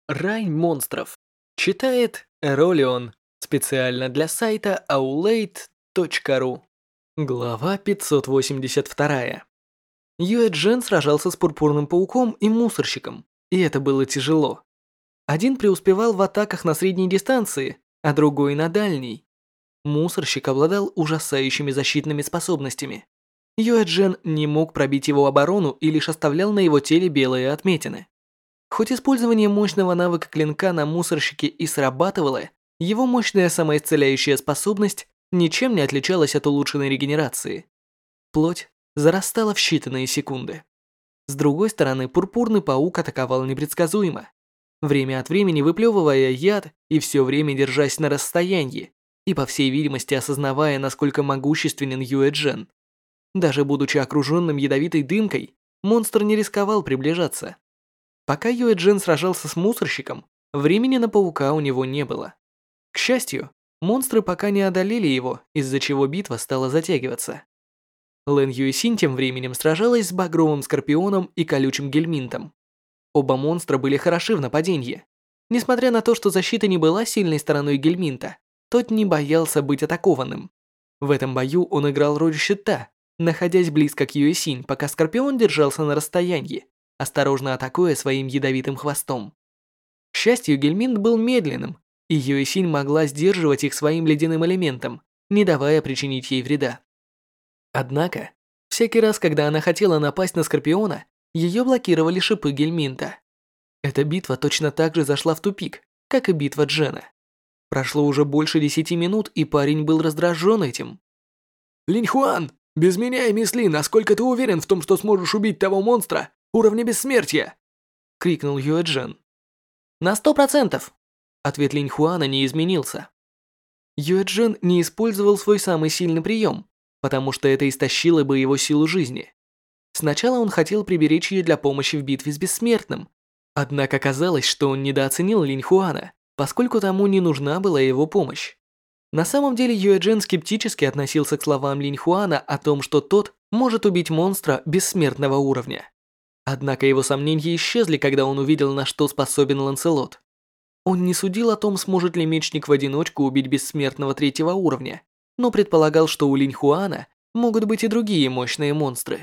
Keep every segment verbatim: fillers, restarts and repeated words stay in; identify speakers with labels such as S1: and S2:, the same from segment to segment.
S1: Рай монстров. Читает Эролион. Специально для сайта аулейт точка ру. Глава пятьсот восемьдесят два. Юэ Джен сражался с пурпурным пауком и мусорщиком, и это было тяжело. Один преуспевал в атаках на средней дистанции, а другой на дальней. Мусорщик обладал ужасающими защитными способностями. Юэ Джен не мог пробить его оборону и лишь оставлял на его теле белые отметины. Хоть использование мощного навыка клинка на мусорщике и срабатывало, его мощная самоисцеляющая способность ничем не отличалась от улучшенной регенерации. Плоть зарастала в считанные секунды. С другой стороны, пурпурный паук атаковал непредсказуемо, время от времени выплевывая яд и все время держась на расстоянии, и по всей видимости осознавая, насколько могущественен Юэ Джен. Даже будучи окруженным ядовитой дымкой, монстр не рисковал приближаться. Пока Юэ Джен сражался с мусорщиком, времени на паука у него не было. К счастью, монстры пока не одолели его, из-за чего битва стала затягиваться. Лэн Юэсинь тем временем сражалась с багровым скорпионом и колючим гельминтом. Оба монстра были хороши в нападении. Несмотря на то, что защита не была сильной стороной гельминта, тот не боялся быть атакованным. В этом бою он играл роль щита, находясь близко к Юэсинь, пока скорпион держался на расстоянии, осторожно атакуя своим ядовитым хвостом. К счастью, гельминт был медленным, и Юэсинь могла сдерживать их своим ледяным элементом, не давая причинить ей вреда. Однако, всякий раз, когда она хотела напасть на скорпиона, ее блокировали шипы гельминта. Эта битва точно так же зашла в тупик, как и битва Джена. Прошло уже больше десяти минут, и парень был раздражен этим.
S2: «Линьхуан, без меня и Мисли, насколько ты уверен в том, что сможешь убить того монстра уровня бессмертия?» — крикнул Юэ Джен.
S1: «На сто процентов!» Ответ Линьхуана не изменился. Юэ Джен не использовал свой самый сильный прием, потому что это истощило бы его силу жизни. Сначала он хотел приберечь ее для помощи в битве с бессмертным, однако оказалось, что он недооценил Линьхуана, поскольку тому не нужна была его помощь. На самом деле Юэ Джен скептически относился к словам Линьхуана о том, что тот может убить монстра бессмертного уровня. Однако его сомнения исчезли, когда он увидел, на что способен Ланселот. Он не судил о том, сможет ли мечник в одиночку убить бессмертного третьего уровня, но предполагал, что у Линьхуана могут быть и другие мощные монстры.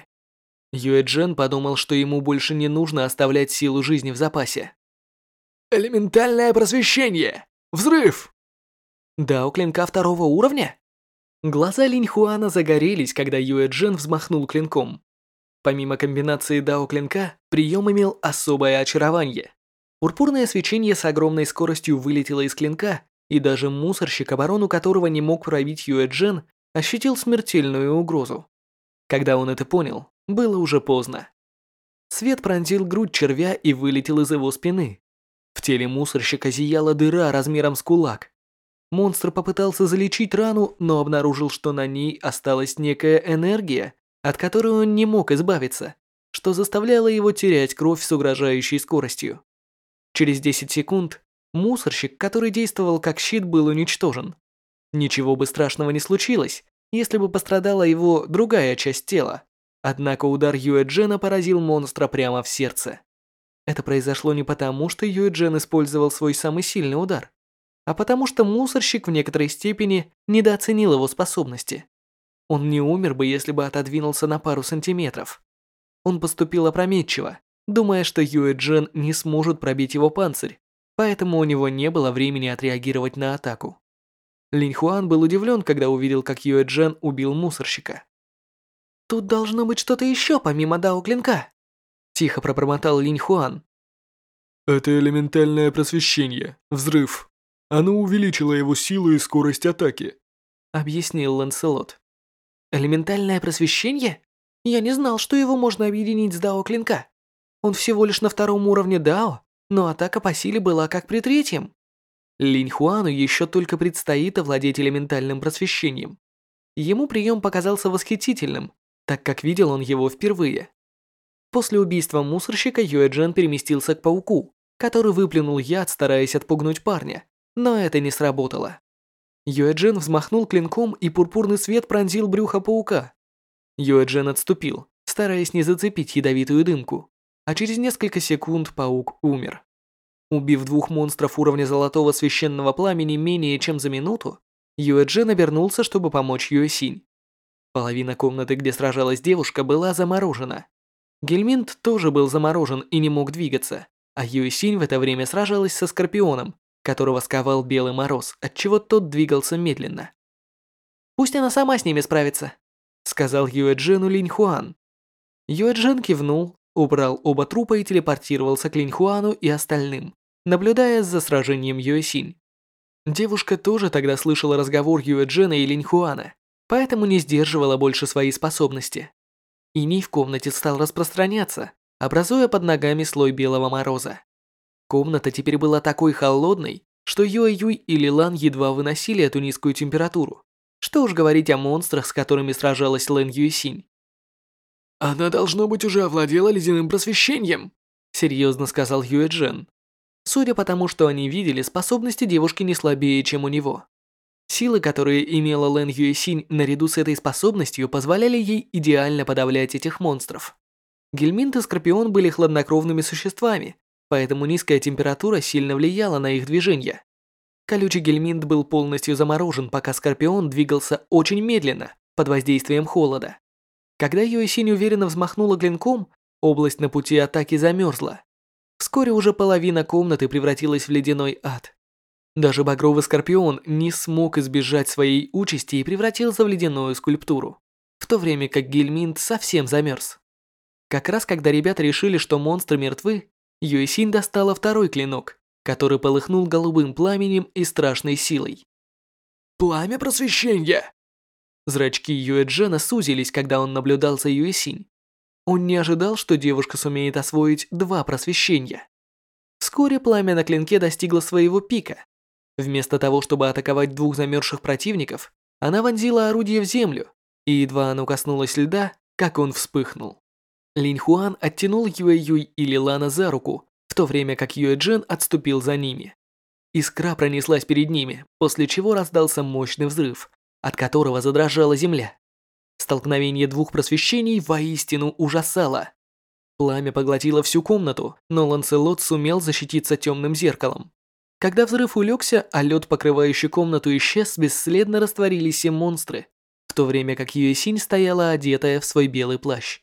S1: Юэ Джен подумал, что ему больше не нужно оставлять силу жизни в запасе.
S2: «Элементальное просвещение! Взрыв!»
S1: «Да, у клинка второго уровня?» Глаза Линьхуана загорелись, когда Юэ Джен взмахнул клинком. Помимо комбинации дао-клинка, прием имел особое очарование. Пурпурное свечение с огромной скоростью вылетело из клинка, и даже мусорщик, оборону которого не мог пробить Юэ Джен, ощутил смертельную угрозу. Когда он это понял, было уже поздно. Свет пронзил грудь червя и вылетел из его спины. В теле мусорщика зияла дыра размером с кулак. Монстр попытался залечить рану, но обнаружил, что на ней осталась некая энергия, от которой он не мог избавиться, что заставляло его терять кровь с угрожающей скоростью. Через десять секунд мусорщик, который действовал как щит, был уничтожен. Ничего бы страшного не случилось, если бы пострадала его другая часть тела. Однако удар Юэ Джена поразил монстра прямо в сердце. Это произошло не потому, что Юэ Джен использовал свой самый сильный удар, а потому что мусорщик в некоторой степени недооценил его способности. Он не умер бы, если бы отодвинулся на пару сантиметров. Он поступил опрометчиво, думая, что Юэ Джен не сможет пробить его панцирь, поэтому у него не было времени отреагировать на атаку. Линьхуан был удивлен, когда увидел, как Юэ Джен убил мусорщика. «Тут должно быть что-то еще помимо дао-клинка», – тихо пробормотал Линьхуан.
S2: «Это элементальное просвещение. Взрыв. Оно увеличило его силу и скорость атаки»,
S1: – объяснил Ланселот. «Элементальное просвещение? Я не знал, что его можно объединить с дао-клинка. Он всего лишь на втором уровне дао, но атака по силе была как при третьем». Линьхуану еще только предстоит овладеть элементальным просвещением. Ему прием показался восхитительным, так как видел он его впервые. После убийства мусорщика Юэ Джен переместился к пауку, который выплюнул яд, стараясь отпугнуть парня, но это не сработало. Юэ Джен взмахнул клинком, и пурпурный свет пронзил брюхо паука. Юэ Джен отступил, стараясь не зацепить ядовитую дымку, а через несколько секунд паук умер. Убив двух монстров уровня Золотого Священного Пламени менее чем за минуту, Юэ Джен обернулся, чтобы помочь Юэ Синь. Половина комнаты, где сражалась девушка, была заморожена. Гельминт тоже был заморожен и не мог двигаться, а Юэ Синь в это время сражалась со Скорпионом, которого сковал Белый Мороз, отчего тот двигался медленно. «Пусть она сама с ними справится», — сказал Юэ Джену Линь Хуан. Юэ Джен кивнул, убрал оба трупа и телепортировался к Линь Хуану и остальным, наблюдая за сражением Юэ Синь. Девушка тоже тогда слышала разговор Юэ Джена и Линь Хуана, поэтому не сдерживала больше свои способности. Иней в комнате стал распространяться, образуя под ногами слой Белого Мороза. Комната теперь была такой холодной, что Юэ Юй и Лилан едва выносили эту низкую температуру. Что уж говорить о монстрах, с которыми сражалась Лэн Юэсинь.
S2: «Она, должно быть, уже овладела ледяным просвещением»,
S1: серьезно сказал Юэ Джен. Судя по тому, что они видели, способности девушки не слабее, чем у него. Силы, которые имела Лэн Юэсинь наряду с этой способностью, позволяли ей идеально подавлять этих монстров. Гельминт и Скорпион были хладнокровными существами, поэтому низкая температура сильно влияла на их движения. Колючий Гельминт был полностью заморожен, пока Скорпион двигался очень медленно, под воздействием холода. Когда Юэсинь уверенно взмахнула клинком, область на пути атаки замерзла. Вскоре уже половина комнаты превратилась в ледяной ад. Даже багровый Скорпион не смог избежать своей участи и превратился в ледяную скульптуру, в то время как Гельминт совсем замерз. Как раз когда ребята решили, что монстры мертвы, Юэсинь достала второй клинок, который полыхнул голубым пламенем и страшной силой.
S2: «Пламя просвещения!»
S1: Зрачки Юэ Джена сузились, когда он наблюдал за Юэсинь. Он не ожидал, что девушка сумеет освоить два просвещения. Вскоре пламя на клинке достигло своего пика. Вместо того, чтобы атаковать двух замерзших противников, она вонзила орудие в землю, и едва оно коснулось льда, как он вспыхнул. Линь Хуан оттянул Юэ Юй и Лилана за руку, в то время как Юэ Джен отступил за ними. Искра пронеслась перед ними, после чего раздался мощный взрыв, от которого задрожала земля. Столкновение двух просвещений воистину ужасало. Пламя поглотило всю комнату, но Ланселот сумел защититься темным зеркалом. Когда взрыв улегся, а лед, покрывающий комнату, исчез, бесследно растворились все монстры, в то время как Юэсинь стояла одетая в свой белый плащ.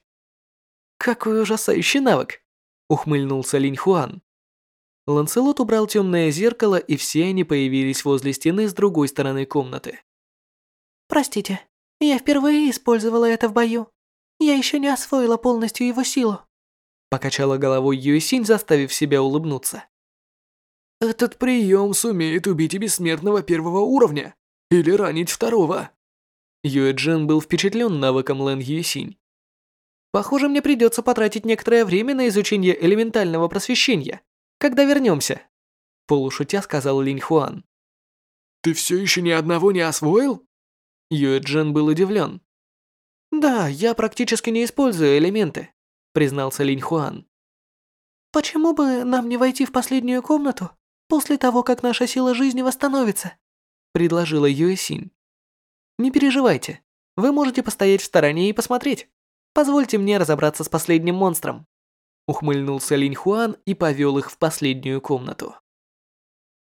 S1: «Какой ужасающий навык!» — ухмыльнулся Линь Хуан. Ланселот убрал темное зеркало, и все они появились возле стены с другой стороны комнаты.
S3: «Простите, я впервые использовала это в бою. Я еще не освоила полностью его силу»,
S1: — покачала головой Юэсинь, заставив себя улыбнуться.
S2: «Этот прием сумеет убить и бессмертного первого уровня, или ранить второго».
S1: Юэ Джен был впечатлен навыком Лэн Юэсинь. «Похоже, мне придется потратить некоторое время на изучение элементального просвещения, когда вернемся», — полушутя сказал Линь Хуан.
S2: «Ты все еще ни одного не освоил?»
S1: Юэ Джен был удивлен. «Да, я практически не использую элементы», — признался Линь Хуан.
S3: «Почему бы нам не войти в последнюю комнату после того, как наша сила жизни восстановится?»
S1: — предложила Юэсинь. «Не переживайте, вы можете постоять в стороне и посмотреть. Позвольте мне разобраться с последним монстром», — ухмыльнулся Линь Хуан и повел их в последнюю комнату.